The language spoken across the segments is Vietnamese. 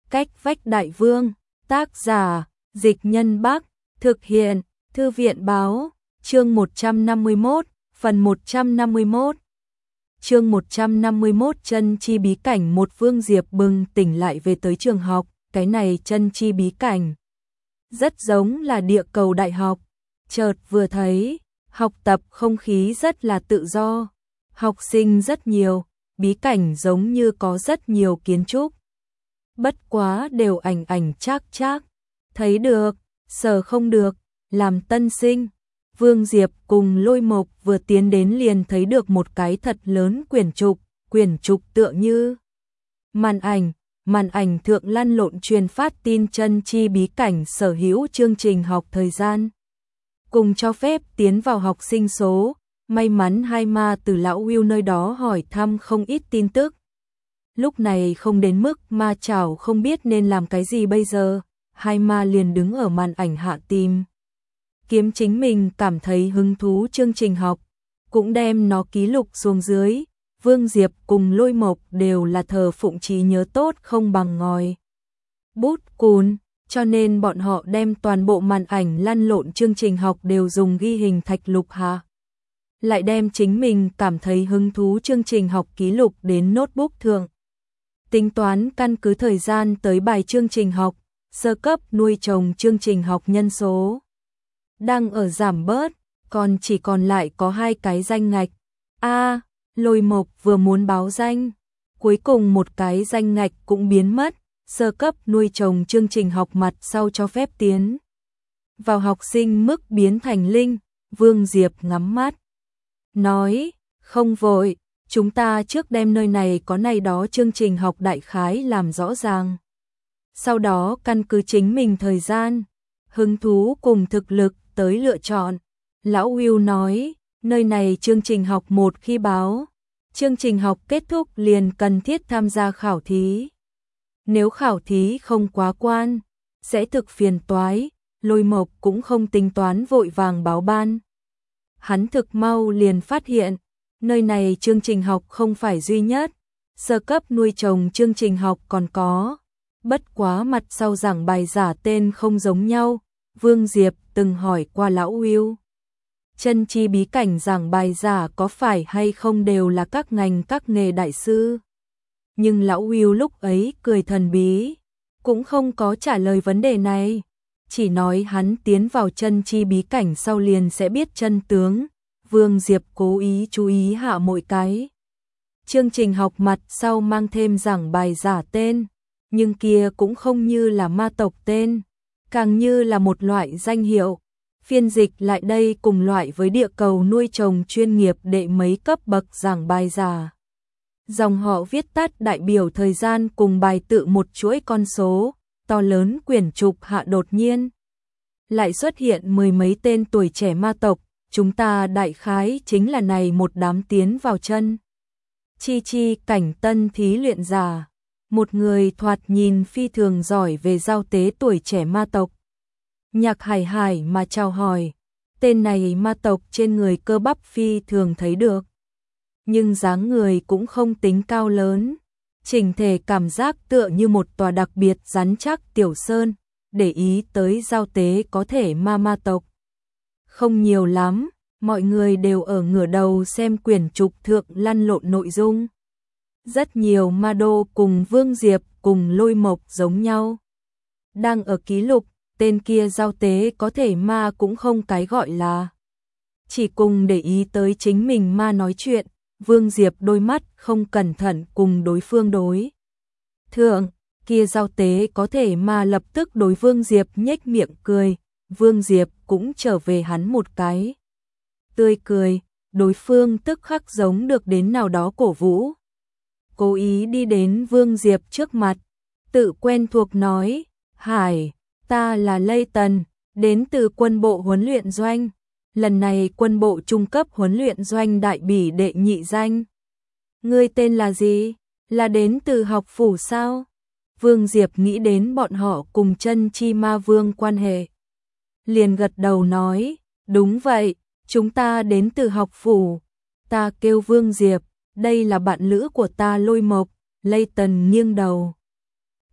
Cách vách đại vương, tác giả, Dịch Nhân Bắc, thực hiện, Thư viện báo, chương 151, phần 151. Chương 151 chân chi bí cảnh. Một Vương Diệp bừng tỉnh lại về tới trường học, cái này chân chi bí cảnh. Rất giống là địa cầu đại học, chợt vừa thấy, học tập không khí rất là tự do, học sinh rất nhiều, bí cảnh giống như có rất nhiều kiến trúc. Bất quá đều ảnh ảnh trác trác, thấy được, sờ không được, làm tân sinh. Vương Diệp cùng Lôi Mộc vừa tiến đến liền thấy được một cái thật lớn quyển trục tựa như màn ảnh thượng lăn lộn truyền phát tin chân chi bí cảnh sở hữu chương trình học thời gian. Cùng cho phép tiến vào học sinh số, may mắn hai ma từ lão Will nơi đó hỏi thăm không ít tin tức. Lúc này không đến mức ma chảo không biết nên làm cái gì bây giờ, hai ma liền đứng ở màn ảnh hạ tìm kiếm chính mình cảm thấy hứng thú chương trình học, cũng đem nó ký lục xuống dưới. Vương Diệp cùng Lôi Mộc đều là thờ phụng trí nhớ tốt không bằng ngòi bút cùn, cho nên bọn họ đem toàn bộ màn ảnh lăn lộn chương trình học đều dùng ghi hình thạch lục hạ. Lại đem chính mình cảm thấy hứng thú chương trình học ký lục đến notebook thượng. Tính toán căn cứ thời gian tới bài chương trình học, sơ cấp nuôi trồng chương trình học nhân số đang ở giảm bớt, còn chỉ còn lại có 2 cái danh ngạch. Lôi Mộc vừa muốn báo danh, cuối cùng một cái danh ngạch cũng biến mất, sơ cấp nuôi trồng chương trình học mặt sau cho phép tiến vào học sinh mức biến thành linh. Vương Diệp ngắm mắt, nói, không vội, chúng ta trước đem nơi này có này đó chương trình học đại khái làm rõ ràng. Sau đó căn cứ chính mình thời gian, hứng thú cùng thực lực tới lựa chọn. Lão Will nói, nơi này chương trình học một khi báo, chương trình học kết thúc liền cần thiết tham gia khảo thí. Nếu khảo thí không quá quan, sẽ thực phiền toái. Lôi Mộc cũng không tính toán vội vàng báo ban. Hắn thực mau liền phát hiện, nơi này chương trình học không phải duy nhất, sơ cấp nuôi trồng chương trình học còn có. Bất quá mặt sau giảng bài giả tên không giống nhau. Vương Diệp từng hỏi qua lão Will, chân chi bí cảnh giảng bài giả có phải hay không đều là các ngành các nghề đại sư. Nhưng lão Will lúc ấy cười thần bí, cũng không có trả lời vấn đề này, chỉ nói hắn tiến vào chân chi bí cảnh sau liền sẽ biết chân tướng. Vương Diệp cố ý chú ý hạ mỗi cái chương trình học mặt sau mang thêm giảng bài giả tên, nhưng kia cũng không như là ma tộc tên, càng như là một loại danh hiệu. Phiên dịch lại đây cùng loại với địa cầu nuôi trồng chuyên nghiệp đệ mấy cấp bậc giảng bài giả. Dòng họ viết tắt đại biểu thời gian cùng bài tự một chuỗi con số, to lớn quyển trục hạ đột nhiên lại xuất hiện 10 mấy tên tuổi trẻ ma tộc. Chúng ta đại khái chính là này một đám tiến vào chân chi cảnh tân thí luyện giả. Một người thoạt nhìn phi thường giỏi về giao tế tuổi trẻ ma tộc Nhạc Hải Hải mà chào hỏi. Tên này ma tộc trên người cơ bắp phi thường thấy được, nhưng dáng người cũng không tính cao lớn, chỉnh thể cảm giác tựa như một tòa đặc biệt rắn chắc tiểu sơn. Để ý tới giao tế có thể ma tộc không nhiều lắm, mọi người đều ở ngửa đầu xem quyển trục thượng lăn lộn nội dung. Rất nhiều ma đô cùng Vương Diệp cùng Lôi Mộc giống nhau, đang ở ký lục. Tên kia giao tế có thể ma cũng không cái gọi là, chỉ cùng để ý tới chính mình ma nói chuyện. Vương Diệp đôi mắt không cẩn thận cùng đối phương đối thượng, kia giao tế có thể ma lập tức đối Vương Diệp nhếch miệng cười. Vương Diệp cũng trở về hắn một cái tươi cười, đối phương tức khắc giống được đến nào đó cổ vũ. Cố ý đi đến Vương Diệp trước mặt, tự quen thuộc nói, Hải, ta là Lây Tần, đến từ quân bộ huấn luyện doanh. Lần này quân bộ trung cấp huấn luyện doanh đại bỉ đệ nhị danh. Ngươi tên là gì? Là đến từ học phủ sao? Vương Diệp nghĩ đến bọn họ cùng chân chi ma vương quan hệ, liền gật đầu nói, đúng vậy, chúng ta đến từ học phủ. Ta kêu Vương Diệp, đây là bạn lữ của ta Lôi Mộc. Lây Tần nghiêng đầu,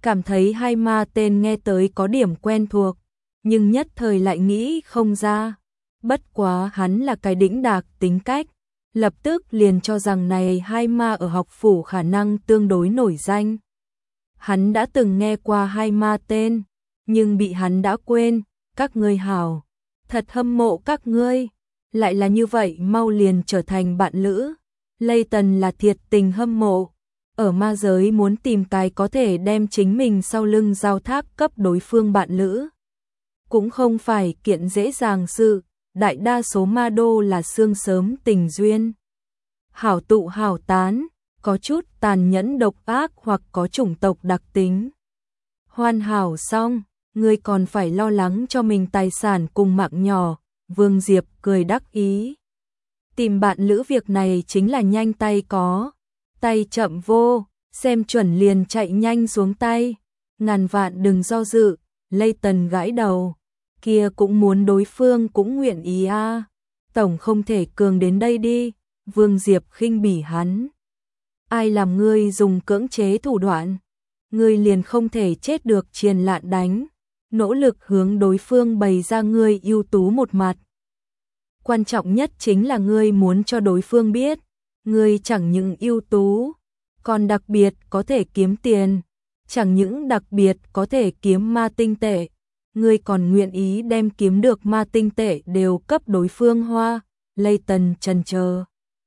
cảm thấy hai ma tên nghe tới có điểm quen thuộc, nhưng nhất thời lại nghĩ không ra. Bất quá hắn là cái đĩnh đạc tính cách, lập tức liền cho rằng này hai ma ở học phủ khả năng tương đối nổi danh. Hắn đã từng nghe qua hai ma tên, nhưng bị hắn đã quên. Các ngươi hảo, thật hâm mộ các ngươi, lại là như vậy mau liền trở thành bạn lữ. Layton là thiệt tình hâm mộ, ở ma giới muốn tìm cái có thể đem chính mình sau lưng giao thác cấp đối phương bạn lữ. Cũng không phải kiện dễ dàng sự, đại đa số ma đô là xương sớm tình duyên. Hảo tụ hảo tán, có chút tàn nhẫn độc ác hoặc có chủng tộc đặc tính. Hoàn hảo xong, ngươi còn phải lo lắng cho mình tài sản cùng mạng nhỏ, Vương Diệp cười đắc ý. Tìm bạn lữ việc này chính là nhanh tay có, tay chậm vô, xem chuẩn liền chạy nhanh xuống tay, ngàn vạn đừng do dự. Layton gãi đầu, kia cũng muốn đối phương cũng nguyện ý a. Tổng không thể cường đến đây đi. Vương Diệp khinh bỉ hắn. Ai làm ngươi dùng cưỡng chế thủ đoạn, ngươi liền không thể chết được triền lạn đánh, nỗ lực hướng đối phương bày ra ngươi ưu tú một mặt. Quan trọng nhất chính là ngươi muốn cho đối phương biết, ngươi chẳng những ưu tú, còn đặc biệt có thể kiếm tiền, chẳng những đặc biệt có thể kiếm ma tinh tệ, ngươi còn nguyện ý đem kiếm được ma tinh tệ đều cấp đối phương hoa. Layton chần chờ.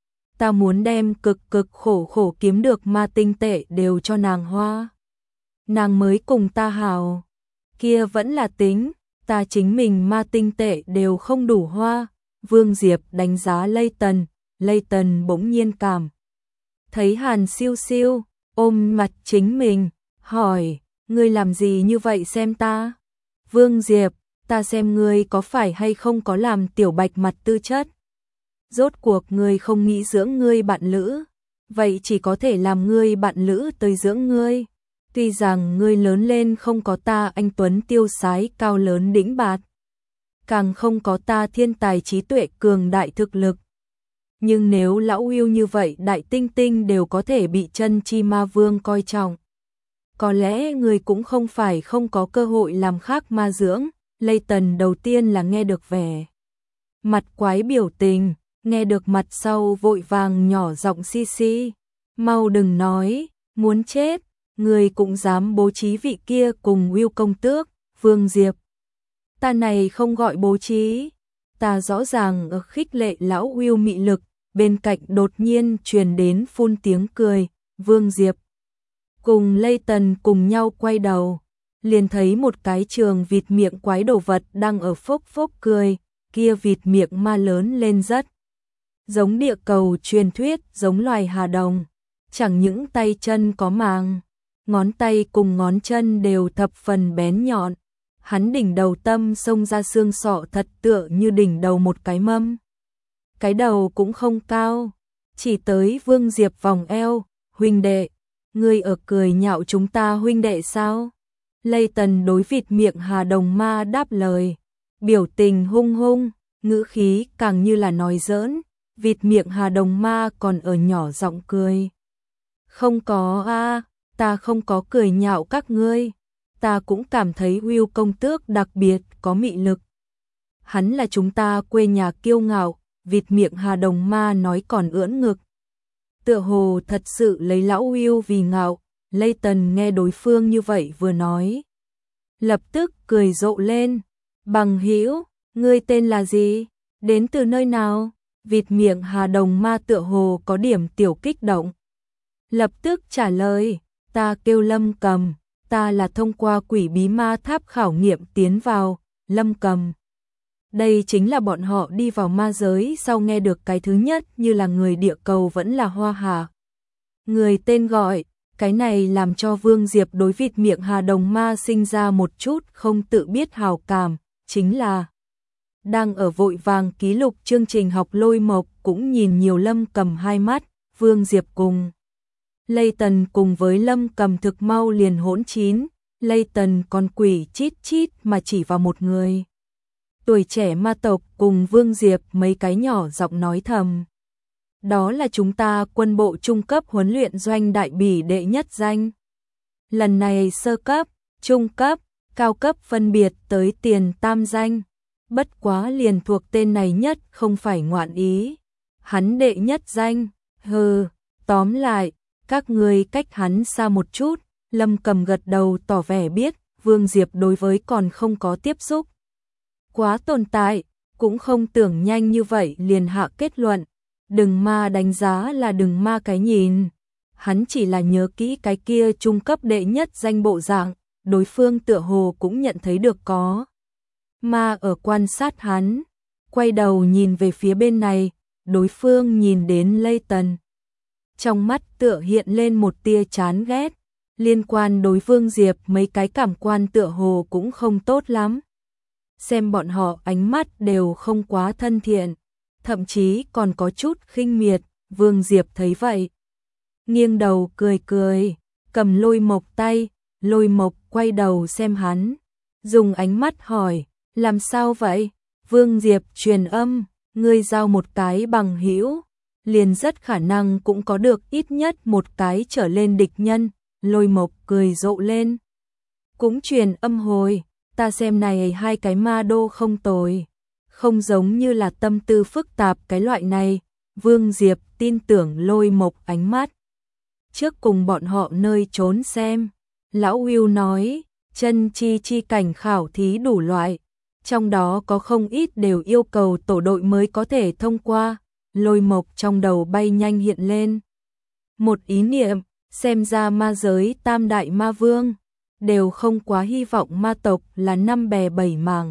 Ta muốn đem cực khổ khổ kiếm được ma tinh tệ đều cho nàng hoa. Nàng mới cùng ta hào. Kia vẫn là tính, ta chính mình ma tinh tệ đều không đủ hoa. Vương Diệp đánh giá Layton, Layton bỗng nhiên cảm thấy hàn siêu siêu, ôm mặt chính mình, hỏi, ngươi làm gì như vậy xem ta? Vương Diệp, ta xem ngươi có phải hay không có làm tiểu bạch mặt tư chất. Rốt cuộc ngươi không nghĩ dưỡng ngươi bạn lữ, vậy chỉ có thể làm ngươi bạn lữ tới dưỡng ngươi. Tuy rằng ngươi lớn lên không có ta anh tuấn tiêu sái cao lớn đĩnh bạt, càng không có ta thiên tài trí tuệ cường đại thực lực. Nhưng nếu lão yêu như vậy đại tinh tinh đều có thể bị chân chi ma vương coi trọng, có lẽ ngươi cũng không phải không có cơ hội làm khác ma dưỡng. Layton đầu tiên là nghe được vẻ mặt quái biểu tình, nghe được mặt sau vội vàng nhỏ giọng xi xi, mau đừng nói, muốn chết, người cũng dám bố trí vị kia cùng Will công tước. Vương Diệp, ta này không gọi bố trí, ta rõ ràng ở khích lệ lão Will mị lực. Bên cạnh đột nhiên truyền đến phun tiếng cười. Vương Diệp cùng Layton cùng nhau quay đầu, liền thấy một cái trường vịt miệng quái đồ vật đang ở phốc phốc cười. Kia vịt miệng ma lớn lên rất giống địa cầu truyền thuyết, giống loài hà đồng, chẳng những tay chân có màng, ngón tay cùng ngón chân đều thập phần bén nhọn. Hắn đỉnh đầu tâm xông ra xương sọ thật tựa như đỉnh đầu một cái mâm. Cái đầu cũng không cao, chỉ tới Vương Diệp vòng eo. Huynh đệ, ngươi ở cười nhạo chúng ta huynh đệ sao? Layton đối vịt miệng hà đồng ma đáp lời, biểu tình hung hung, ngữ khí càng như là nói giỡn. Vịt miệng hà đồng ma còn ở nhỏ giọng cười. Không có a, ta không có cười nhạo các ngươi, ta cũng cảm thấy Will công tước đặc biệt có mị lực. Hắn là chúng ta quê nhà kiêu ngạo. Vịt miệng hà đồng ma nói còn ưỡn ngực, tựa hồ thật sự lấy lão Will vì ngạo. Layton nghe đối phương như vậy vừa nói, lập tức cười rộ lên. Bằng hữu, ngươi tên là gì? Đến từ nơi nào? Vịt miệng hà đồng ma tựa hồ có điểm tiểu kích động, lập tức trả lời, ta kêu Lâm Cầm, ta là thông qua quỷ bí ma tháp khảo nghiệm tiến vào. Lâm Cầm, đây chính là bọn họ đi vào ma giới sau nghe được cái thứ nhất, như là người địa cầu vẫn là hoa hà. Người tên gọi, cái này làm cho Vương Diệp đối vịt miệng hà đồng ma sinh ra một chút không tự biết hào cảm, chính là đang ở vội vàng ký lục chương trình học Lôi Mộc cũng nhìn nhiều Lâm Cầm hai mắt. Vương Diệp cùng Layton cùng với Lâm Cầm thực mau liền hỗn chín. Layton còn quỷ chít chít mà chỉ vào một người tuổi trẻ ma tộc cùng Vương Diệp mấy cái nhỏ giọng nói thầm. Đó là chúng ta quân bộ trung cấp huấn luyện doanh đại bỉ đệ nhất danh. Lần này sơ cấp, trung cấp, cao cấp phân biệt tới tiền tam danh. Bất quá liền thuộc tên này nhất không phải ngoạn ý. Hắn đệ nhất danh, tóm lại, các ngươi cách hắn xa một chút. Lâm Cầm gật đầu tỏ vẻ biết, Vương Diệp đối với còn không có tiếp xúc quá tồn tại, cũng không tưởng nhanh như vậy liền hạ kết luận. Đừng ma đánh giá là đừng ma cái nhìn. Hắn chỉ là nhớ kỹ cái kia trung cấp đệ nhất danh bộ dạng, đối phương tựa hồ cũng nhận thấy được có ma ở quan sát hắn. Quay đầu nhìn về phía bên này, đối phương nhìn đến Lê Tần. Trong mắt tựa hiện lên một tia chán ghét, liên quan đối Vương Diệp mấy cái cảm quan tựa hồ cũng không tốt lắm. Xem bọn họ ánh mắt đều không quá thân thiện, thậm chí còn có chút khinh miệt. Vương Diệp thấy vậy, nghiêng đầu cười cười, cầm Lôi Mộc tay. Lôi Mộc quay đầu xem hắn, dùng ánh mắt hỏi, làm sao vậy? Vương Diệp truyền âm, ngươi giao một cái bằng hữu, liền rất khả năng cũng có được ít nhất một cái trở lên địch nhân. Lôi Mộc cười rộ lên, cũng truyền âm hồi, ta xem này hai cái ma đô không tồi, không giống như là tâm tư phức tạp cái loại này. Vương Diệp tin tưởng Lôi Mộc ánh mắt. Trước cùng bọn họ nơi trốn xem, Lão Hưu nói, chân chi cảnh khảo thí đủ loại, trong đó có không ít đều yêu cầu tổ đội mới có thể thông qua. Lôi Mộc trong đầu bay nhanh hiện lên một ý niệm, xem ra ma giới tam đại ma vương đều không quá hy vọng ma tộc là năm bè bảy mảng.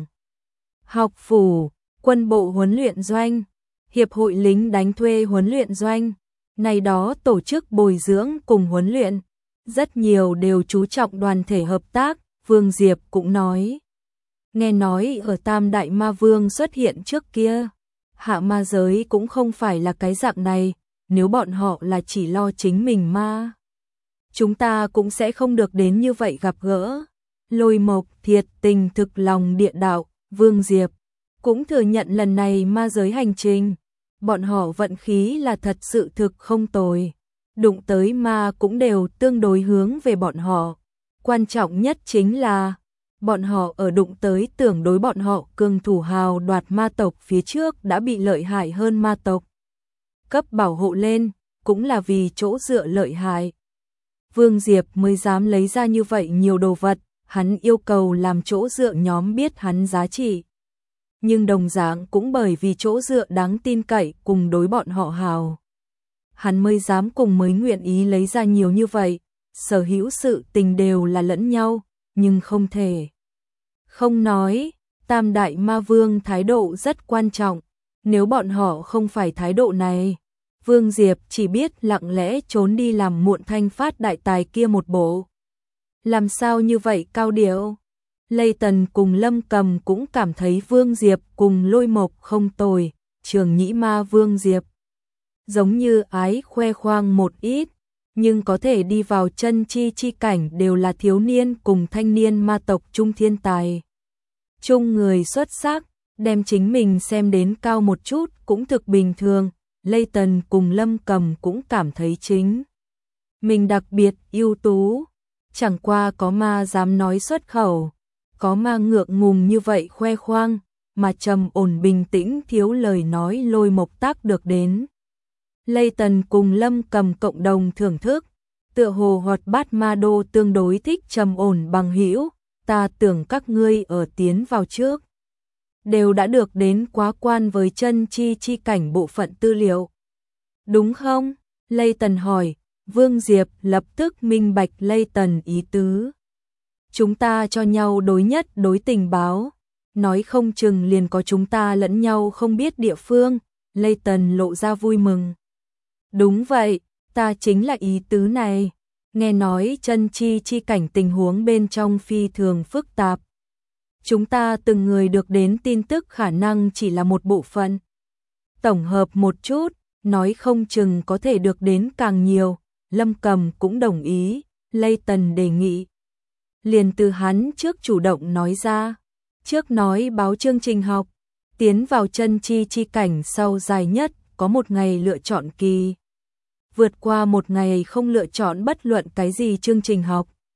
Học phủ, quân bộ huấn luyện doanh, hiệp hội lính đánh thuê huấn luyện doanh, này đó tổ chức bồi dưỡng cùng huấn luyện, rất nhiều đều chú trọng đoàn thể hợp tác. Vương Diệp cũng nói, nghe nói ở tam đại ma vương xuất hiện trước kia, hạ ma giới cũng không phải là cái dạng này, nếu bọn họ là chỉ lo chính mình ma, chúng ta cũng sẽ không được đến như vậy gặp gỡ. Lôi Mộc thiệt tình thực lòng địa đạo. Vương Diệp cũng thừa nhận lần này ma giới hành trình, bọn họ vận khí là thật sự thực không tồi, đụng tới ma cũng đều tương đối hướng về bọn họ. Quan trọng nhất chính là, bọn họ ở đụng tới tưởng đối bọn họ cường thủ hào đoạt ma tộc phía trước đã bị lợi hại hơn ma tộc cấp bảo hộ lên, cũng là vì chỗ dựa lợi hại. Vương Diệp mới dám lấy ra như vậy nhiều đồ vật, hắn yêu cầu làm chỗ dựa nhóm biết hắn giá trị. Nhưng đồng dạng cũng bởi vì chỗ dựa đáng tin cậy cùng đối bọn họ hào, hắn mới dám cùng mới nguyện ý lấy ra nhiều như vậy. Sở hữu sự tình đều là lẫn nhau, nhưng không thể không nói, tam đại ma vương thái độ rất quan trọng. Nếu bọn họ không phải thái độ này, Vương Diệp chỉ biết lặng lẽ trốn đi làm muộn thanh phát đại tài kia một bộ. Làm sao như vậy cao điệu? Lê Tần cùng Lâm Cầm cũng cảm thấy Vương Diệp cùng Lôi Mộc không tồi. Trường nhĩ ma Vương Diệp giống như ái khoe khoang một ít, nhưng có thể đi vào chân chi cảnh đều là thiếu niên cùng thanh niên ma tộc trung thiên tài. Trung người xuất sắc, đem chính mình xem đến cao một chút cũng thực bình thường. Lê Tần cùng Lâm Cầm cũng cảm thấy chính mình đặc biệt ưu tú, chẳng qua có ma dám nói xuất khẩu, có ma ngượng ngùng như vậy khoe khoang, mà trầm ổn bình tĩnh thiếu lời nói Lôi Mộc tác được đến. Lê Tần cùng Lâm Cầm cộng đồng thưởng thức, tựa hồ hoạt bát ma đô tương đối thích trầm ổn bằng hữu. Ta tưởng các ngươi ở tiến vào trước đều đã được đến quá quan với chân chi cảnh bộ phận tư liệu, đúng không? Lê Tần hỏi. Vương Diệp lập tức minh bạch Lê Tần ý tứ. Chúng ta cho nhau đối nhất đối tình báo, nói không chừng liền có chúng ta lẫn nhau không biết địa phương. Lê Tần lộ ra vui mừng. Đúng vậy, ta chính là ý tứ này. Nghe nói chân chi cảnh tình huống bên trong phi thường phức tạp. Chúng ta từng người được đến tin tức khả năng chỉ là một bộ phận. Tổng hợp một chút, nói không chừng có thể được đến càng nhiều. Lâm Cầm cũng đồng ý, Lê Tần đề nghị. Liền từ hắn trước chủ động nói ra, trước nói báo chương trình học, tiến vào chân chi cảnh sau dài nhất có một ngày lựa chọn kỳ. Vượt qua một ngày không lựa chọn bất luận cái gì chương trình học,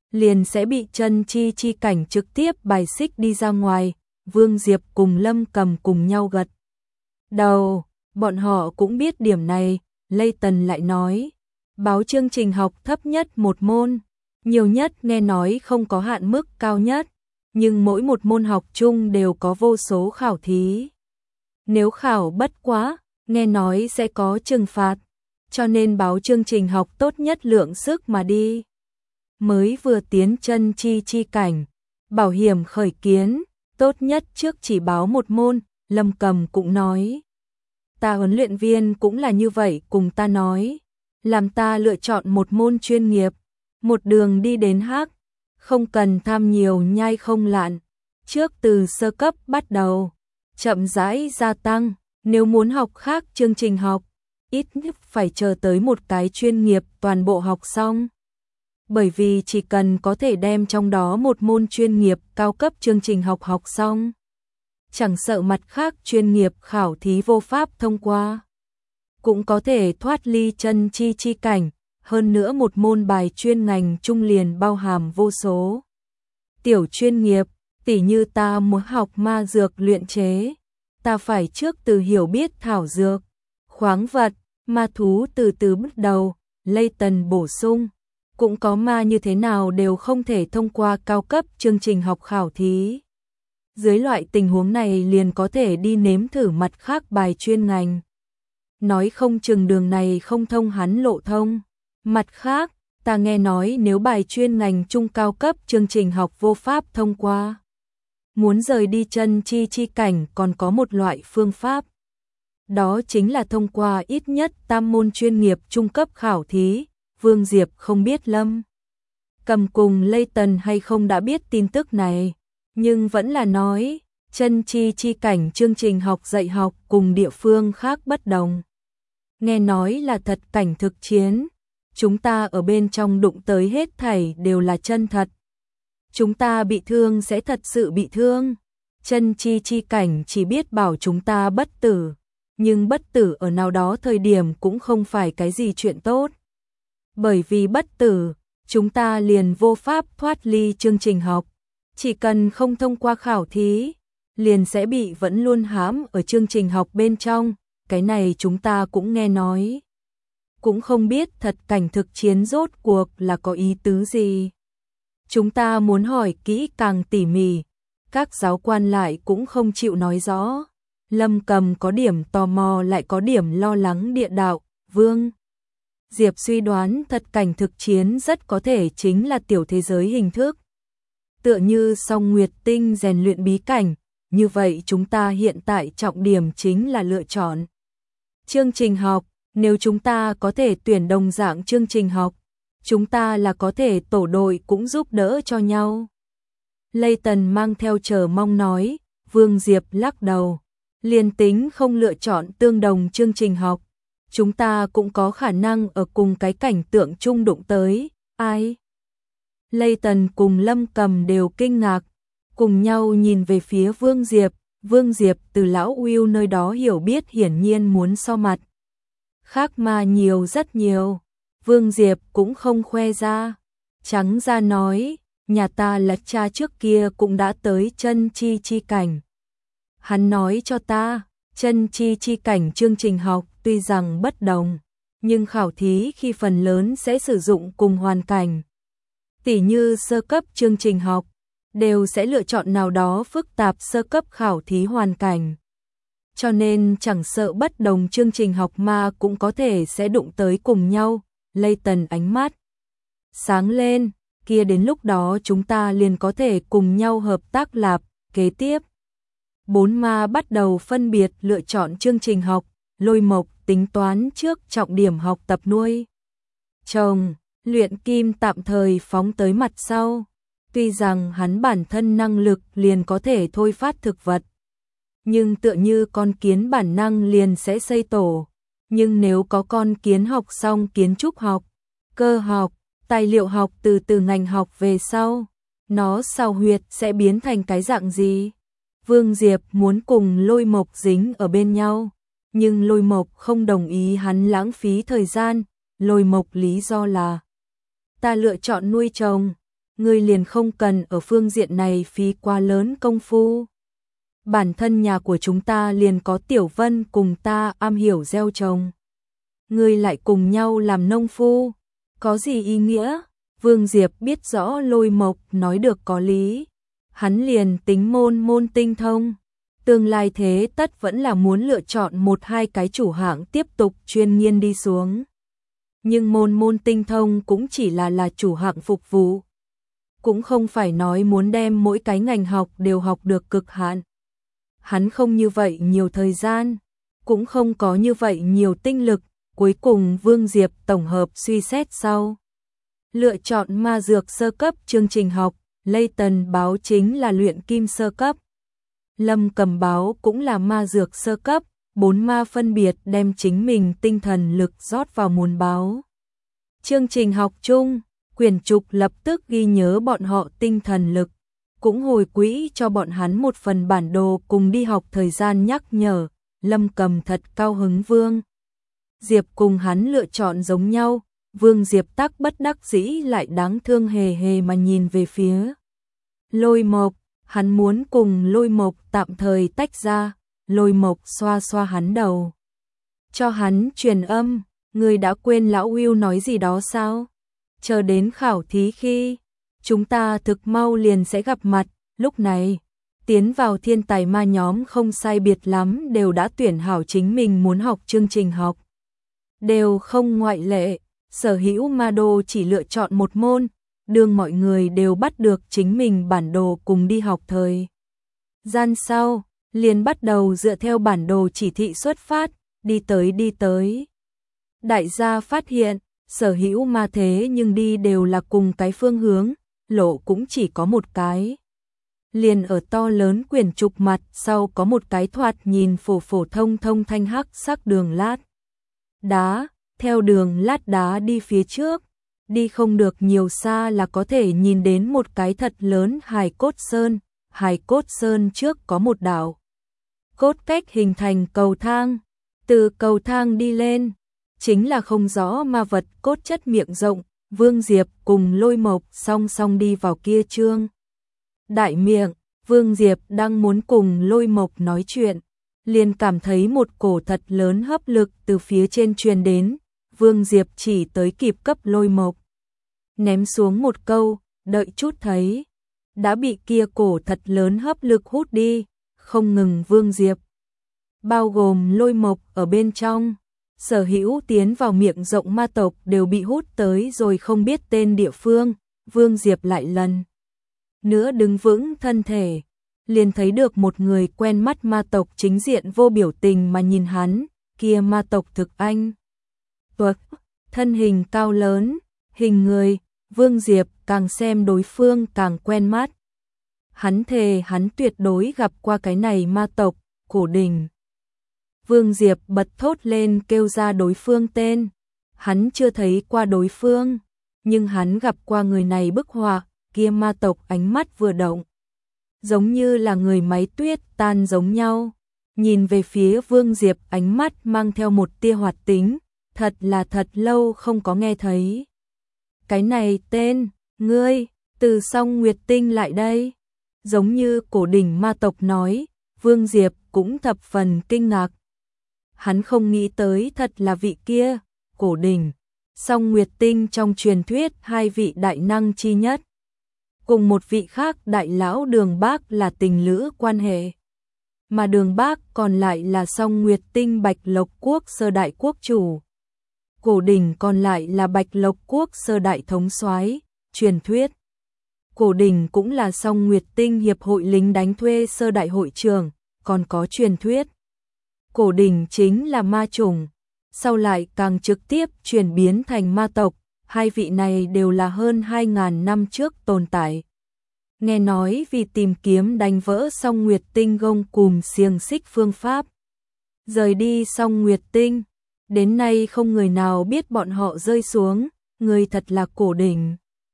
liền sẽ bị chân chi chi cảnh trực tiếp bài xích đi ra ngoài. Vương Diệp cùng Lâm Cầm cùng nhau gật đầu, bọn họ cũng biết điểm này. Lây Tần lại nói, báo chương trình học thấp nhất một môn, nhiều nhất nghe nói không có hạn mức cao nhất, nhưng mỗi một môn học chung đều có vô số khảo thí. Nếu khảo bất quá, nghe nói sẽ có trừng phạt, cho nên báo chương trình học tốt nhất lượng sức mà đi. Mới vừa tiến chân chi chi cảnh, bảo hiểm khởi kiến, tốt nhất trước chỉ báo một môn. Lâm Cầm cũng nói, ta huấn luyện viên cũng là như vậy cùng ta nói, làm ta lựa chọn một môn chuyên nghiệp, một đường đi đến hắc, không cần tham nhiều nhai không lạn, trước từ sơ cấp bắt đầu, chậm rãi gia tăng, nếu muốn học khác chương trình học, ít nhất phải chờ tới một cái chuyên nghiệp toàn bộ học xong. Bởi vì chỉ cần có thể đem trong đó một môn chuyên nghiệp cao cấp chương trình học học xong, chẳng sợ mặt khác chuyên nghiệp khảo thí vô pháp thông qua, cũng có thể thoát ly chân chi chi cảnh. Hơn nữa một môn bài chuyên ngành trung liền bao hàm vô số tiểu chuyên nghiệp, tỉ như ta muốn học ma dược luyện chế, ta phải trước từ hiểu biết thảo dược, khoáng vật, ma thú từ từ bắt đầu. Lây Tần bổ sung, cũng có ma như thế nào đều không thể thông qua cao cấp chương trình học khảo thí. Dưới loại tình huống này liền có thể đi nếm thử mặt khác bài chuyên ngành. Nói không chừng đường này không thông hắn lộ thông. Mặt khác, ta nghe nói nếu bài chuyên ngành trung cao cấp chương trình học vô pháp thông qua, muốn rời đi chân chi chi cảnh còn có một loại phương pháp. Đó chính là thông qua ít nhất tam môn chuyên nghiệp trung cấp khảo thí. Vương Diệp không biết Lâm Cầm cùng Lây Tần hay không đã biết tin tức này, nhưng vẫn là nói, chân chi chi cảnh chương trình học dạy học cùng địa phương khác bất đồng. Nghe nói là thật cảnh thực chiến, chúng ta ở bên trong đụng tới hết thảy đều là chân thật. Chúng ta bị thương sẽ thật sự bị thương. Chân chi chi cảnh chỉ biết bảo chúng ta bất tử, nhưng bất tử ở nào đó thời điểm cũng không phải cái gì chuyện tốt. Bởi vì bất tử, chúng ta liền vô pháp thoát ly chương trình học. Chỉ cần không thông qua khảo thí, liền sẽ bị vẫn luôn hãm ở chương trình học bên trong. Cái này chúng ta cũng nghe nói. Cũng không biết thật cảnh thực chiến rốt cuộc là có ý tứ gì. Chúng ta muốn hỏi kỹ càng tỉ mỉ, các giáo quan lại cũng không chịu nói rõ. Lâm Cầm có điểm tò mò lại có điểm lo lắng địa đạo. Vương Diệp suy đoán thật cảnh thực chiến rất có thể chính là tiểu thế giới hình thức. Tựa như Song Nguyệt Tinh rèn luyện bí cảnh, như vậy chúng ta hiện tại trọng điểm chính là lựa chọn chương trình học. Nếu chúng ta có thể tuyển đồng dạng chương trình học, chúng ta là có thể tổ đội cũng giúp đỡ cho nhau. Lây Tần mang theo chờ mong nói. Vương Diệp lắc đầu, liền tính không lựa chọn tương đồng chương trình học, chúng ta cũng có khả năng ở cùng cái cảnh tượng chung đụng tới. Ai? Lây Tần cùng Lâm Cầm đều kinh ngạc, cùng nhau nhìn về phía Vương Diệp. Vương Diệp từ lão Will nơi đó hiểu biết hiển nhiên muốn so mặt. Khác mà nhiều rất nhiều. Vương Diệp cũng không khoe ra, trắng ra nói, nhà ta là cha trước kia cũng đã tới chân chi chi cảnh. Hắn nói cho ta, chân chi chi cảnh chương trình học tuy rằng bất đồng, nhưng khảo thí khi phần lớn sẽ sử dụng cùng hoàn cảnh. Tỉ như sơ cấp chương trình học, đều sẽ lựa chọn nào đó phức tạp sơ cấp khảo thí hoàn cảnh. Cho nên chẳng sợ bất đồng chương trình học mà cũng có thể sẽ đụng tới cùng nhau. Lây Tần ánh mắt sáng lên, kia đến lúc đó chúng ta liền có thể cùng nhau hợp tác lạp. Kế tiếp, 4 ma bắt đầu phân biệt lựa chọn chương trình học. Lôi Mộc tính toán trước trọng điểm học tập nuôi trồng, luyện kim tạm thời phóng tới mặt sau. Tuy rằng hắn bản thân năng lực liền có thể thôi phát thực vật, nhưng tựa như con kiến bản năng liền sẽ xây tổ. Nhưng nếu có con kiến học xong kiến trúc học, cơ học, tài liệu học từ từ ngành học về sau, nó sao huyệt sẽ biến thành cái dạng gì? Vương Diệp muốn cùng Lôi Mộc dính ở bên nhau, nhưng Lôi Mộc không đồng ý hắn lãng phí thời gian. Lôi Mộc lý do là, ta lựa chọn nuôi trồng, ngươi liền không cần ở phương diện này phí quá lớn công phu. Bản thân nhà của chúng ta liền có Tiểu Vân cùng ta am hiểu gieo trồng. Ngươi lại cùng nhau làm nông phu, có gì ý nghĩa? Vương Diệp biết rõ Lôi Mộc nói được có lý. Hắn liền tính môn tinh thông. Tương lai thế tất vẫn là muốn lựa chọn một hai cái chủ hạng tiếp tục chuyên nghiên đi xuống. Nhưng môn tinh thông cũng chỉ là chủ hạng phục vụ. Cũng không phải nói muốn đem mỗi cái ngành học đều học được cực hạn. Hắn không như vậy nhiều thời gian, cũng không có như vậy nhiều tinh lực. Cuối cùng Vương Diệp tổng hợp suy xét sau. Lựa chọn ma dược sơ cấp chương trình học, Layton báo chính là luyện kim sơ cấp. Lâm Cầm báo cũng là ma dược sơ cấp, 4 ma phân biệt đem chính mình tinh thần lực rót vào môn báo. Chương trình học chung, quyển trục lập tức ghi nhớ bọn họ tinh thần lực, cũng hồi quỹ cho bọn hắn một phần bản đồ cùng đi học thời gian nhắc nhở. Lâm Cầm thật cao hứng. Vương Diệp cùng hắn lựa chọn giống nhau. Vương Diệp tắc bất đắc dĩ lại đáng thương hề hề mà nhìn về phía Lôi Mộc. Hắn muốn cùng Lôi Mộc tạm thời tách ra. Lôi Mộc xoa xoa hắn đầu, cho hắn truyền âm, người đã quên lão Will nói gì đó sao? Chờ đến khảo thí khi, chúng ta thực mau liền sẽ gặp mặt. Lúc này, tiến vào thiên tài ma nhóm không sai biệt lắm đều đã tuyển hảo chính mình muốn học chương trình học. Đều không ngoại lệ, sở hữu ma đô chỉ lựa chọn một môn, đương mọi người đều bắt được chính mình bản đồ cùng đi học thời gian sau, liền bắt đầu dựa theo bản đồ chỉ thị xuất phát, đi tới. Đại gia phát hiện, sở hữu ma thế nhưng đi đều là cùng cái phương hướng, lộ cũng chỉ có một cái. Liền ở to lớn quyển trục mặt sau có một cái thoạt nhìn phổ thông thanh hắc sắc đường lát đá, theo đường lát đá đi phía trước, đi không được nhiều xa là có thể nhìn đến một cái thật lớn hài cốt sơn. Hài cốt sơn trước có một đạo cốt cách hình thành cầu thang, từ cầu thang đi lên chính là không rõ ma vật cốt chất miệng rộng. Vương Diệp cùng Lôi Mộc song song đi vào kia trương đại miệng. Vương Diệp đang muốn cùng Lôi Mộc nói chuyện, liền cảm thấy một cổ thật lớn hấp lực từ phía trên truyền đến. Vương Diệp chỉ tới kịp cấp Lôi Mộc ném xuống một câu, đợi chút thấy, đã bị kia cổ thật lớn hấp lực hút đi. Không ngừng Vương Diệp, bao gồm Lôi Mộc ở bên trong, sở hữu tiến vào miệng rộng ma tộc đều bị hút tới rồi không biết tên địa phương. Vương Diệp lại lần nữa đứng vững thân thể, liền thấy được một người quen mắt ma tộc chính diện vô biểu tình mà nhìn hắn. Kia ma tộc thực anh tuộc, thân hình cao lớn, hình người. Vương Diệp càng xem đối phương càng quen mắt. Hắn thề hắn tuyệt đối gặp qua cái này ma tộc, Cổ Đình. Vương Diệp bật thốt lên kêu ra đối phương tên. Hắn chưa thấy qua đối phương, nhưng hắn gặp qua người này bức họa. Kia ma tộc ánh mắt vừa động, giống như là người máy tuyết tan giống nhau. Nhìn về phía Vương Diệp, ánh mắt mang theo một tia hoạt tính. Thật là thật lâu không có nghe thấy cái này tên. Ngươi từ Song Nguyệt Tinh lại đây? Giống như Cổ Đỉnh ma tộc nói. Vương Diệp cũng thập phần kinh ngạc. Hắn không nghĩ tới thật là vị kia. Cổ Đỉnh, Song Nguyệt Tinh trong truyền thuyết hai vị đại năng chi nhất, cùng một vị khác đại lão Đường Bác là tình lữ quan hệ, mà Đường Bác còn lại là Song Nguyệt Tinh Bạch Lộc Quốc sơ đại quốc chủ. Cổ Đỉnh còn lại là Bạch Lộc Quốc sơ đại thống soái. Truyền thuyết Cổ Đỉnh cũng là Song Nguyệt Tinh hiệp hội lính đánh thuê sơ đại hội trưởng. Còn có truyền thuyết Cổ Đỉnh chính là ma chủng, sau lại càng trực tiếp chuyển biến thành ma tộc. Hai vị này đều là hơn 2.000 năm trước tồn tại. Nghe nói vì tìm kiếm đánh vỡ Song Nguyệt Tinh gông cùm xiềng xích phương pháp, rời đi Song Nguyệt Tinh. Đến nay không người nào biết bọn họ rơi xuống. Người thật là Cổ Đỉnh,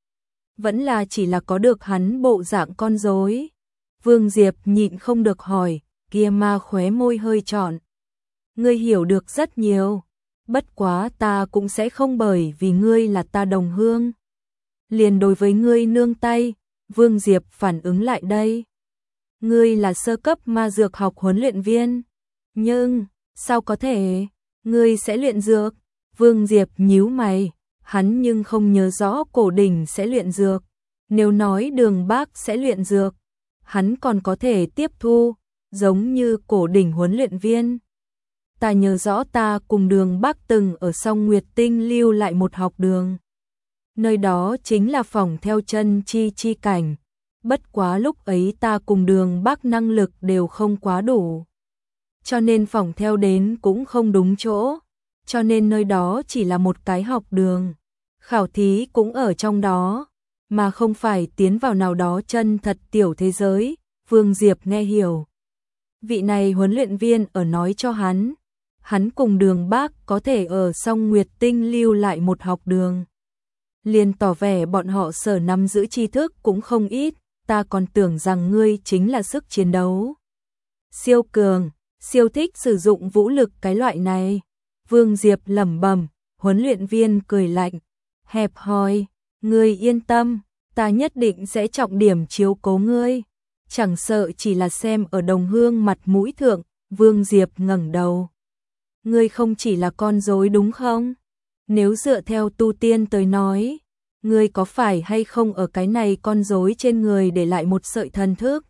vẫn là chỉ là có được hắn bộ dạng con rối? Vương Diệp nhịn không được hỏi. Kia ma khóe môi hơi trọn. Ngươi hiểu được rất nhiều, bất quá ta cũng sẽ không bởi vì ngươi là ta đồng hương liền đối với ngươi nương tay. Vương Diệp phản ứng lại đây. Ngươi là sơ cấp ma dược học huấn luyện viên. Nhưng, sao có thể, ngươi sẽ luyện dược? Vương Diệp nhíu mày, hắn nhưng không nhớ rõ Cổ Đỉnh sẽ luyện dược. Nếu nói Đường Bác sẽ luyện dược, hắn còn có thể tiếp thu, giống như Cổ Đỉnh huấn luyện viên. Ta nhớ rõ ta cùng Đường Bác từng ở Song Nguyệt Tinh lưu lại một học đường. Nơi đó chính là phòng theo chân chi cảnh. Bất quá lúc ấy ta cùng Đường Bác năng lực đều không quá đủ. Cho nên phòng theo đến cũng không đúng chỗ. Cho nên nơi đó chỉ là một cái học đường. Khảo thí cũng ở trong đó, mà không phải tiến vào nào đó chân thật tiểu thế giới. Vương Diệp nghe hiểu. Vị này huấn luyện viên ở nói cho hắn cùng Đường Bác có thể ở Song Nguyệt Tinh lưu lại một học đường. Liền tỏ vẻ bọn họ sở nắm giữ tri thức cũng không ít, ta còn tưởng rằng ngươi chính là sức chiến đấu siêu cường, siêu thích sử dụng vũ lực cái loại này. Vương Diệp lẩm bẩm, huấn luyện viên cười lạnh, hẹp hòi, ngươi yên tâm, ta nhất định sẽ trọng điểm chiếu cố ngươi. Chẳng sợ chỉ là xem ở đồng hương mặt mũi thượng. Vương Diệp ngẩng đầu. Ngươi không chỉ là con rối đúng không? Nếu dựa theo tu tiên tới nói, ngươi có phải hay không ở cái này con rối trên người để lại một sợi thần thức?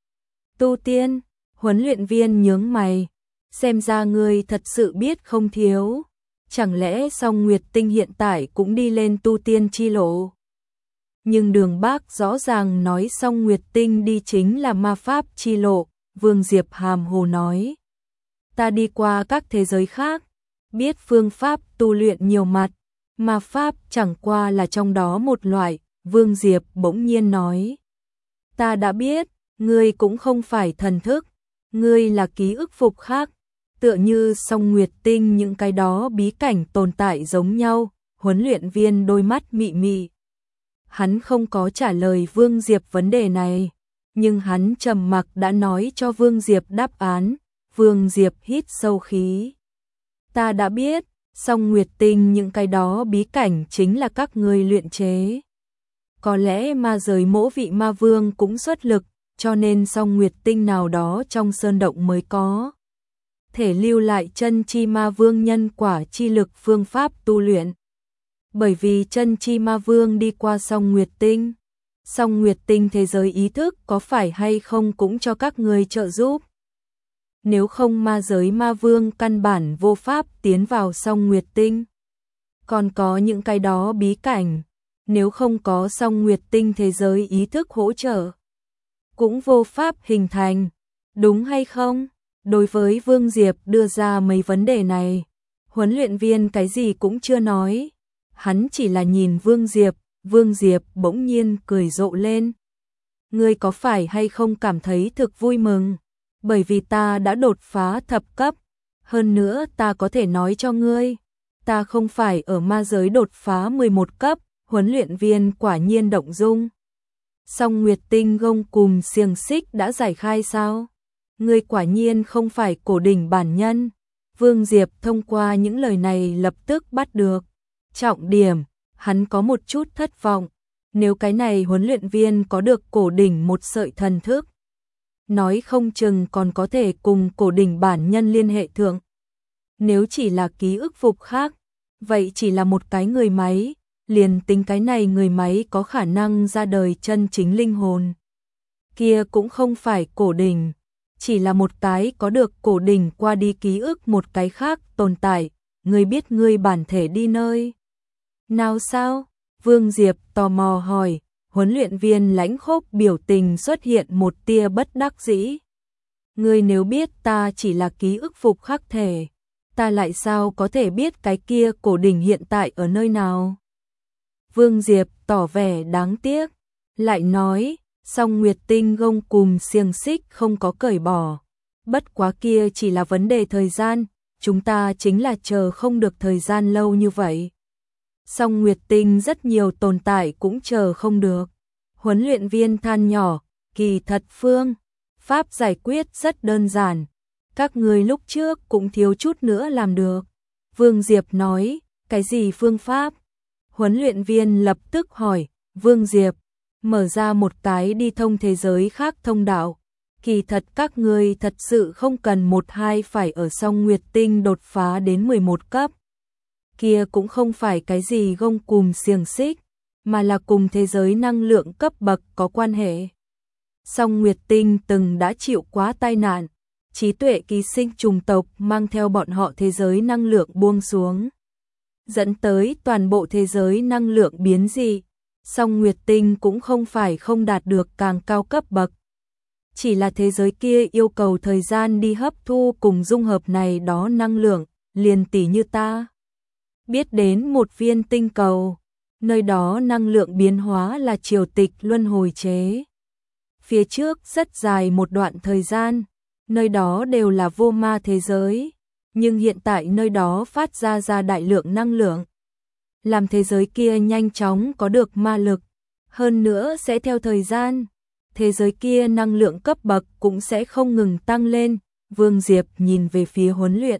Tu tiên, huấn luyện viên nhướng mày, xem ra ngươi thật sự biết không thiếu. Chẳng lẽ Song Nguyệt Tinh hiện tại cũng đi lên tu tiên chi lộ? Nhưng Đường Bác rõ ràng nói Song Nguyệt Tinh đi chính là ma pháp chi lộ. Vương Diệp hàm hồ nói. Ta đi qua các thế giới khác, biết phương pháp tu luyện nhiều mặt, ma pháp chẳng qua là trong đó một loại. Vương Diệp bỗng nhiên nói. Ta đã biết, ngươi cũng không phải thần thức, ngươi là ký ức phục khác, tựa như Song Nguyệt Tinh những cái đó bí cảnh tồn tại giống nhau. Huấn luyện viên đôi mắt mị mị. Hắn không có trả lời Vương Diệp vấn đề này, nhưng hắn trầm mặc đã nói cho Vương Diệp đáp án. Vương Diệp hít sâu khí. Ta đã biết, Song Nguyệt Tinh những cái đó bí cảnh chính là các ngươi luyện chế. Có lẽ ma giới mỗi vị ma vương cũng xuất lực, cho nên Song Nguyệt Tinh nào đó trong sơn động mới có thể lưu lại chân chi ma vương nhân quả chi lực phương pháp tu luyện. Bởi vì chân chi ma vương đi qua Song Nguyệt Tinh. Song Nguyệt Tinh thế giới ý thức có phải hay không cũng cho các người trợ giúp. Nếu không ma giới ma vương căn bản vô pháp tiến vào Song Nguyệt Tinh. Còn có những cái đó bí cảnh, nếu không có Song Nguyệt Tinh thế giới ý thức hỗ trợ, cũng vô pháp hình thành, đúng hay không? Đối với Vương Diệp đưa ra mấy vấn đề này, huấn luyện viên cái gì cũng chưa nói. Hắn chỉ là nhìn Vương Diệp bỗng nhiên cười rộ lên. Ngươi có phải hay không cảm thấy thực vui mừng? Bởi vì ta đã đột phá thập cấp. Hơn nữa ta có thể nói cho ngươi, ta không phải ở ma giới đột phá 11 cấp. Huấn luyện viên quả nhiên động dung. Song Nguyệt Tinh gông cùm xiềng xích đã giải khai sao? Ngươi quả nhiên không phải Cổ Đỉnh bản nhân. Vương Diệp thông qua những lời này lập tức bắt được trọng điểm. Hắn có một chút thất vọng. Nếu cái này huấn luyện viên có được Cổ Đỉnh một sợi thần thức, nói không chừng còn có thể cùng Cổ Đỉnh bản nhân liên hệ thượng. Nếu chỉ là ký ức phục khác, vậy chỉ là một cái người máy. Liền tính cái này người máy có khả năng ra đời chân chính linh hồn, kia cũng không phải Cổ Đỉnh, chỉ là một cái có được Cổ Đỉnh qua đi ký ức một cái khác tồn tại. Ngươi biết ngươi bản thể đi nơi nào sao? Vương Diệp tò mò hỏi. Huấn luyện viên lãnh khốc biểu tình xuất hiện một tia bất đắc dĩ. Ngươi nếu biết ta chỉ là ký ức phục khắc thể, ta lại sao có thể biết cái kia Cổ Đỉnh hiện tại ở nơi nào? Vương Diệp tỏ vẻ đáng tiếc, lại nói, Song Nguyệt Tinh gông cùm xiềng xích không có cởi bỏ. Bất quá kia chỉ là vấn đề thời gian, chúng ta chính là chờ không được thời gian lâu như vậy. Song Nguyệt Tinh rất nhiều tồn tại cũng chờ không được. Huấn luyện viên than nhỏ, kỳ thật phương pháp giải quyết rất đơn giản. Các người lúc trước cũng thiếu chút nữa làm được. Vương Diệp nói, cái gì phương pháp? Huấn luyện viên lập tức hỏi. Vương Diệp, mở ra một cái đi thông thế giới khác thông đạo. Kỳ thật các ngươi thật sự không cần một hai phải ở Song Nguyệt Tinh đột phá đến 11 cấp. Kia cũng không phải cái gì gông cùm xiềng xích, mà là cùng thế giới năng lượng cấp bậc có quan hệ. Song Nguyệt Tinh từng đã chịu quá tai nạn, trí tuệ ký sinh trùng tộc mang theo bọn họ thế giới năng lượng buông xuống, dẫn tới toàn bộ thế giới năng lượng biến dị. Song Nguyệt Tinh cũng không phải không đạt được càng cao cấp bậc, chỉ là thế giới kia yêu cầu thời gian đi hấp thu cùng dung hợp này đó năng lượng, liền tỷ như ta biết đến một viên tinh cầu, nơi đó năng lượng biến hóa là triều tịch luân hồi chế. Phía trước rất dài một đoạn thời gian, nơi đó đều là vô ma thế giới, nhưng hiện tại nơi đó phát ra đại lượng năng lượng, làm thế giới kia nhanh chóng có được ma lực, hơn nữa sẽ theo thời gian, thế giới kia năng lượng cấp bậc cũng sẽ không ngừng tăng lên. Vương Diệp nhìn về phía huấn luyện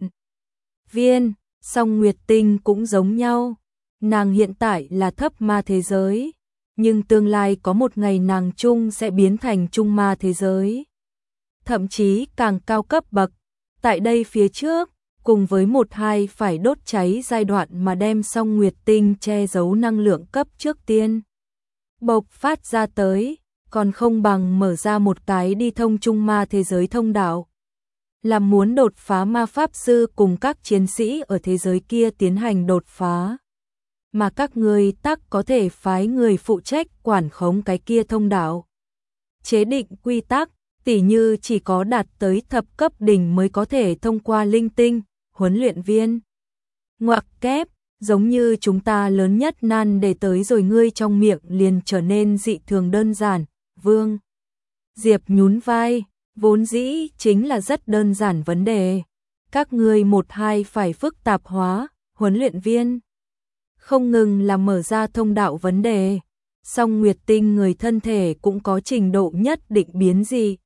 viên, Song Nguyệt Tinh cũng giống nhau, nàng hiện tại là thấp ma thế giới, nhưng tương lai có một ngày nàng trung sẽ biến thành trung ma thế giới, thậm chí càng cao cấp bậc. Tại đây phía trước, cùng với một hai phải đốt cháy giai đoạn mà đem Song Nguyệt Tinh che giấu năng lượng cấp trước tiên bộc phát ra tới, còn không bằng mở ra một cái đi thông trung ma thế giới thông đạo, làm muốn đột phá ma pháp sư cùng các chiến sĩ ở thế giới kia tiến hành đột phá, mà các ngươi tắc có thể phái người phụ trách quản khống cái kia thông đạo, chế định quy tắc, tỉ như chỉ có đạt tới thập cấp đỉnh mới có thể thông qua linh tinh. Huấn luyện viên ngoặc kép, giống như chúng ta lớn nhất nan để tới rồi ngươi trong miệng liền trở nên dị thường đơn giản. Vương Diệp nhún vai, vốn dĩ chính là rất đơn giản vấn đề, các ngươi một hai phải phức tạp hóa. Huấn luyện viên không ngừng là mở ra thông đạo vấn đề, Song Nguyệt Tinh người thân thể cũng có trình độ nhất định biến dị,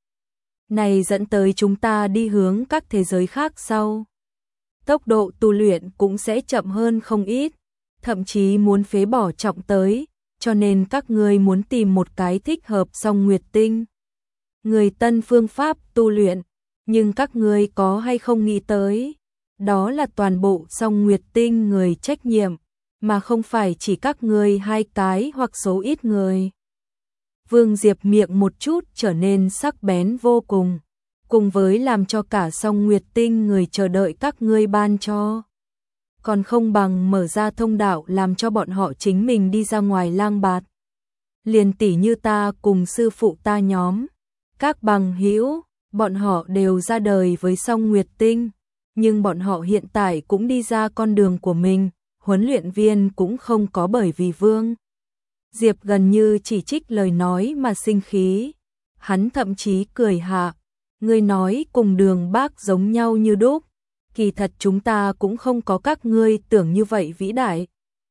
này dẫn tới chúng ta đi hướng các thế giới khác sau, tốc độ tu luyện cũng sẽ chậm hơn không ít, thậm chí muốn phế bỏ trọng tới, cho nên các ngươi muốn tìm một cái thích hợp Song Nguyệt Tinh người tân phương pháp tu luyện, nhưng các ngươi có hay không nghĩ tới, đó là toàn bộ Song Nguyệt Tinh người trách nhiệm, mà không phải chỉ các ngươi hai cái hoặc số ít người. Vương Diệp miệng một chút trở nên sắc bén vô cùng với làm cho cả Song Nguyệt Tinh người chờ đợi các ngươi ban cho, còn không bằng mở ra thông đạo làm cho bọn họ chính mình đi ra ngoài lang bạt. Liền tỉ như ta cùng sư phụ ta nhóm, các bằng hữu, bọn họ đều ra đời với Song Nguyệt Tinh, nhưng bọn họ hiện tại cũng đi ra con đường của mình. Huấn luyện viên cũng không có bởi vì Vương Diệp gần như chỉ trích lời nói mà sinh khí, hắn thậm chí cười hạ, ngươi nói cùng Đường Bác giống nhau như đúc, kỳ thật chúng ta cũng không có các ngươi tưởng như vậy vĩ đại.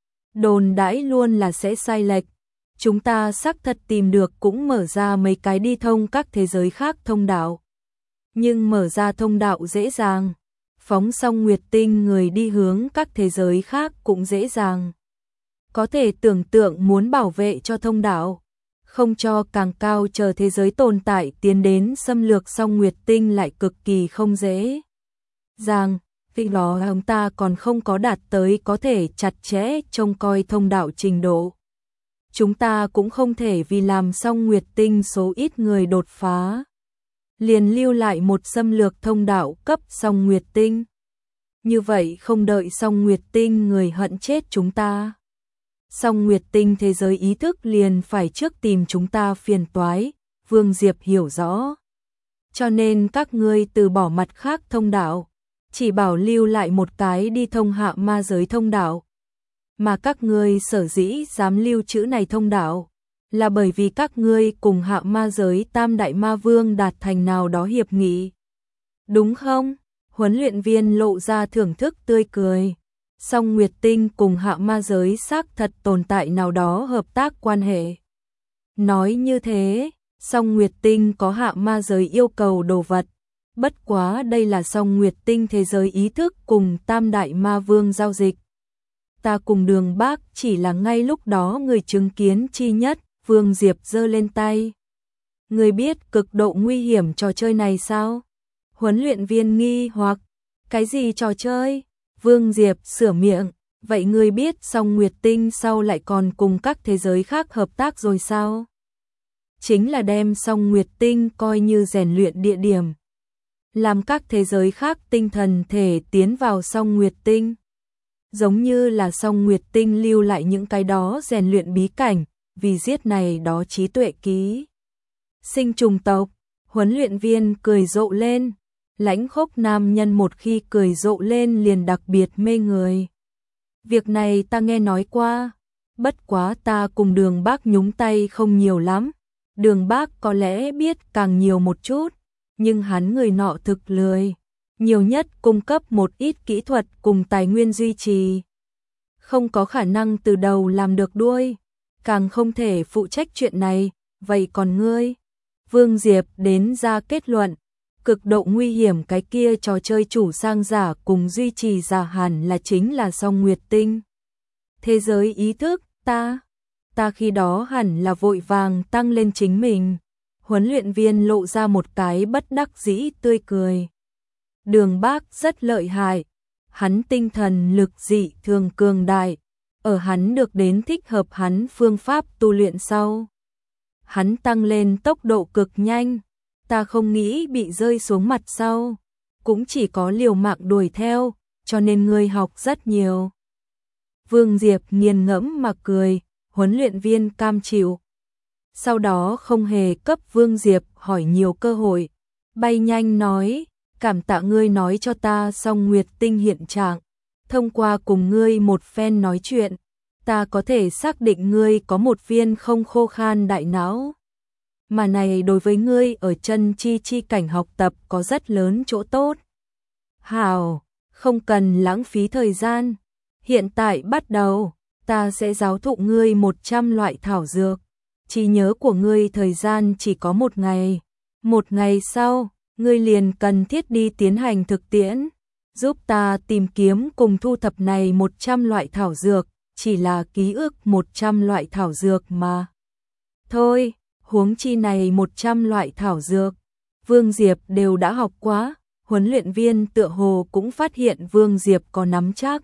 Đồn đãi luôn là sẽ sai lệch, chúng ta xác thật tìm được cũng mở ra mấy cái đi thông các thế giới khác thông đạo. Nhưng mở ra thông đạo dễ dàng, phóng Song Nguyệt Tinh người đi hướng các thế giới khác cũng dễ dàng. Có thể tưởng tượng muốn bảo vệ cho thông đạo, không cho càng cao chờ thế giới tồn tại tiến đến xâm lược Song Nguyệt Tinh lại cực kỳ không dễ dàng, vì đó ông ta còn không có đạt tới có thể chặt chẽ trông coi thông đạo trình độ. Chúng ta cũng không thể vì làm Song Nguyệt Tinh số ít người đột phá, liền lưu lại một xâm lược thông đạo cấp Song Nguyệt Tinh. Như vậy không đợi Song Nguyệt Tinh người hận chết chúng ta, Song Nguyệt Tinh thế giới ý thức liền phải trước tìm chúng ta phiền toái. Vương Diệp hiểu rõ, cho nên các ngươi từ bỏ mặt khác thông đạo, chỉ bảo lưu lại một cái đi thông hạ ma giới thông đạo. Mà các ngươi sở dĩ dám lưu trữ này thông đạo, là bởi vì các ngươi cùng hạ ma giới Tam Đại Ma Vương đạt thành nào đó hiệp nghị. Đúng không? Huấn luyện viên lộ ra thưởng thức tươi cười. Song Nguyệt Tinh cùng hạ ma giới xác thật tồn tại nào đó hợp tác quan hệ. Nói như thế, Song Nguyệt Tinh có hạ ma giới yêu cầu đồ vật. Bất quá đây là Song Nguyệt Tinh thế giới ý thức cùng Tam Đại Ma Vương giao dịch. ta cùng Đường Bác chỉ là ngay lúc đó người chứng kiến chi nhất. Vương Diệp giơ lên tay. Ngươi biết cực độ nguy hiểm trò chơi này sao? Huấn luyện viên nghi hoặc, cái gì trò chơi? Vương Diệp sửa miệng, vậy ngươi biết Song Nguyệt Tinh sau lại còn cùng các thế giới khác hợp tác rồi sao? Chính là đem Song Nguyệt Tinh coi như rèn luyện địa điểm. Làm các thế giới khác tinh thần thể tiến vào Song Nguyệt Tinh. Giống như là Song Nguyệt Tinh lưu lại những cái đó rèn luyện bí cảnh, vì giết này đó trí tuệ ký. Sinh trùng tộc, huấn luyện viên cười rộ lên. Lãnh Khốc nam nhân một khi cười rộ lên liền đặc biệt mê người. Việc này ta nghe nói qua, bất quá ta cùng Đường Bác nhúng tay không nhiều lắm. Đường Bác có lẽ biết càng nhiều một chút, nhưng hắn người nọ thực lười, nhiều nhất cung cấp một ít kỹ thuật cùng tài nguyên duy trì. Không có khả năng từ đầu làm được đuôi, càng không thể phụ trách chuyện này, vậy còn ngươi? Vương Diệp đến ra kết luận, cực độ nguy hiểm cái kia trò chơi chủ sang giả cùng duy trì giả hẳn là chính là Song Nguyệt Tinh. Thế giới ý thức, ta khi đó hẳn là vội vàng tăng lên chính mình. Huấn luyện viên lộ ra một cái bất đắc dĩ tươi cười. Đường Bác rất lợi hại, hắn tinh thần lực dị thường cường đại, ở hắn được đến thích hợp hắn phương pháp tu luyện sau. Hắn tăng lên tốc độ cực nhanh, ta không nghĩ bị rơi xuống mặt sau, cũng chỉ có liều mạng đuổi theo, cho nên ngươi học rất nhiều. Vương Diệp nghiền ngẫm mà cười, huấn luyện viên cam chịu. Sau đó không hề cấp Vương Diệp hỏi nhiều cơ hội, bay nhanh nói, cảm tạ ngươi nói cho ta Song Nguyệt Tinh hiện trạng, thông qua cùng ngươi một phen nói chuyện, ta có thể xác định ngươi có một viên không khô khan đại não. Mà này đối với ngươi ở chân chi cảnh học tập có rất lớn chỗ tốt. Hảo, không cần lãng phí thời gian, hiện tại bắt đầu, ta sẽ giáo thụ ngươi 100 loại thảo dược. Trí nhớ của ngươi thời gian chỉ có một ngày. Một ngày sau, ngươi liền cần thiết đi tiến hành thực tiễn, giúp ta tìm kiếm cùng thu thập này 100 loại thảo dược, chỉ là ký ức 100 loại thảo dược mà. Thôi, huống chi này 100 loại thảo dược, Vương Diệp đều đã học quá, huấn luyện viên tựa hồ cũng phát hiện Vương Diệp có nắm chắc.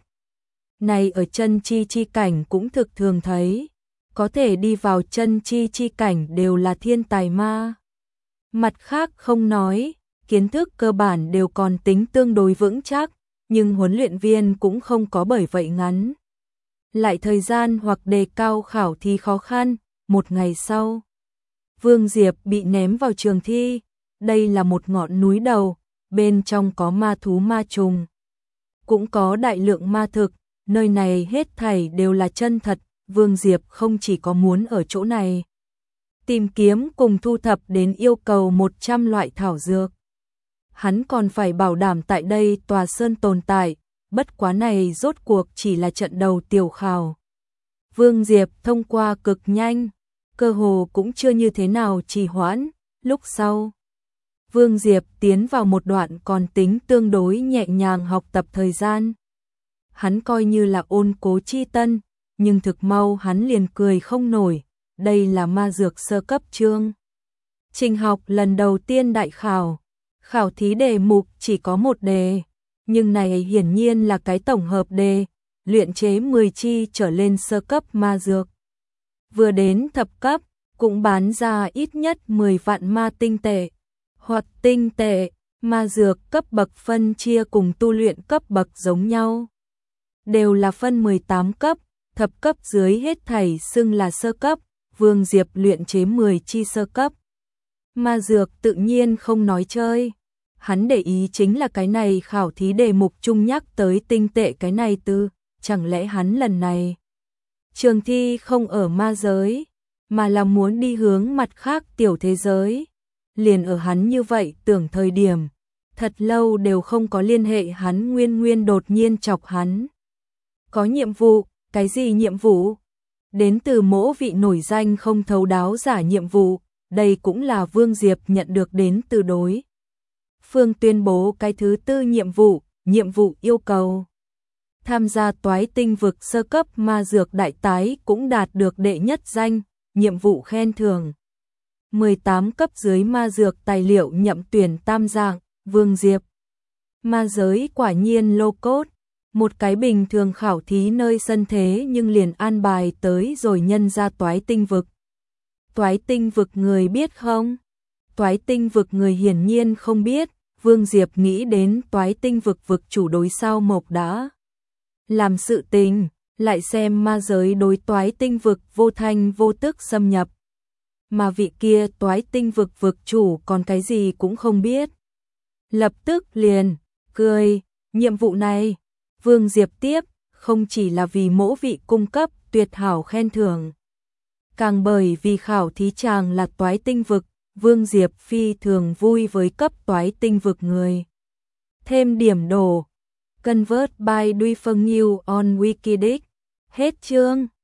Này ở chân chi cảnh cũng thực thường thấy, có thể đi vào chân chi cảnh đều là thiên tài ma. Mặt khác không nói, kiến thức cơ bản đều còn tính tương đối vững chắc, nhưng huấn luyện viên cũng không có bởi vậy ngắn lại thời gian hoặc đề cao khảo thi khó khăn. Một ngày sau, Vương Diệp bị ném vào trường thi, đây là một ngọn núi đầu, bên trong có ma thú ma trùng, cũng có đại lượng ma thực, nơi này hết thảy đều là chân thật. Vương Diệp không chỉ có muốn ở chỗ này tìm kiếm cùng thu thập đến yêu cầu 100 loại thảo dược, hắn còn phải bảo đảm tại đây tòa sơn tồn tại, bất quá này rốt cuộc chỉ là trận đầu tiểu khảo. Vương Diệp thông qua cực nhanh, cơ hồ cũng chưa như thế nào trì hoãn, lúc sau Vương Diệp tiến vào một đoạn còn tính tương đối nhẹ nhàng học tập thời gian. Hắn coi như là ôn cố chi tân, nhưng thực mau hắn liền cười không nổi, đây là ma dược sơ cấp chương. Trình học lần đầu tiên đại khảo, khảo thí đề mục chỉ có một đề, nhưng này hiển nhiên là cái tổng hợp đề, luyện chế 10 chi trở lên sơ cấp ma dược. Vừa đến thập cấp, cũng bán ra ít nhất 10 vạn ma tinh tệ, hoặc tinh tệ, ma dược cấp bậc phân chia cùng tu luyện cấp bậc giống nhau. Đều là phân 18 cấp, thập cấp dưới hết thảy xưng là sơ cấp, Vương Diệp luyện chế 10 chi sơ cấp. Ma dược tự nhiên không nói chơi. Hắn để ý chính là cái này khảo thí đề mục chung nhắc tới tinh tệ cái này từ, chẳng lẽ hắn lần này trường thi không ở ma giới, mà là muốn đi hướng mặt khác tiểu thế giới. Liền ở hắn như vậy tưởng thời điểm, thật lâu đều không có liên hệ hắn nguyên đột nhiên chọc hắn. Có nhiệm vụ, cái gì nhiệm vụ? Đến từ mỗ vị nổi danh không thấu đáo giả nhiệm vụ, đây cũng là Vương Diệp nhận được đến từ đối phương tuyên bố cái thứ tư nhiệm vụ yêu cầu. tham gia toái tinh vực sơ cấp ma dược đại tái cũng đạt được đệ nhất danh, nhiệm vụ khen thưởng. 18 cấp dưới ma dược tài liệu nhậm tuyển tam dạng, Vương Diệp. Ma giới quả nhiên lô cốt, một cái bình thường khảo thí nơi sân thế nhưng liền an bài tới rồi nhân ra toái tinh vực. Toái tinh vực người biết không? Toái tinh vực người hiển nhiên không biết, Vương Diệp nghĩ đến toái tinh vực vực chủ đối sao Mộc đã làm sự tình, lại xem ma giới đối toái tinh vực vô thanh vô tức xâm nhập. Mà vị kia toái tinh vực vực chủ còn cái gì cũng không biết. Lập tức liền, cười, nhiệm vụ này, Vương Diệp tiếp, không chỉ là vì mỗi vị cung cấp tuyệt hảo khen thưởng. Càng bởi vì khảo thí chàng là toái tinh vực, Vương Diệp phi thường vui với cấp toái tinh vực người. Thêm điểm đổ. Convert by Duy Phân New on Wikidic. Hết chương.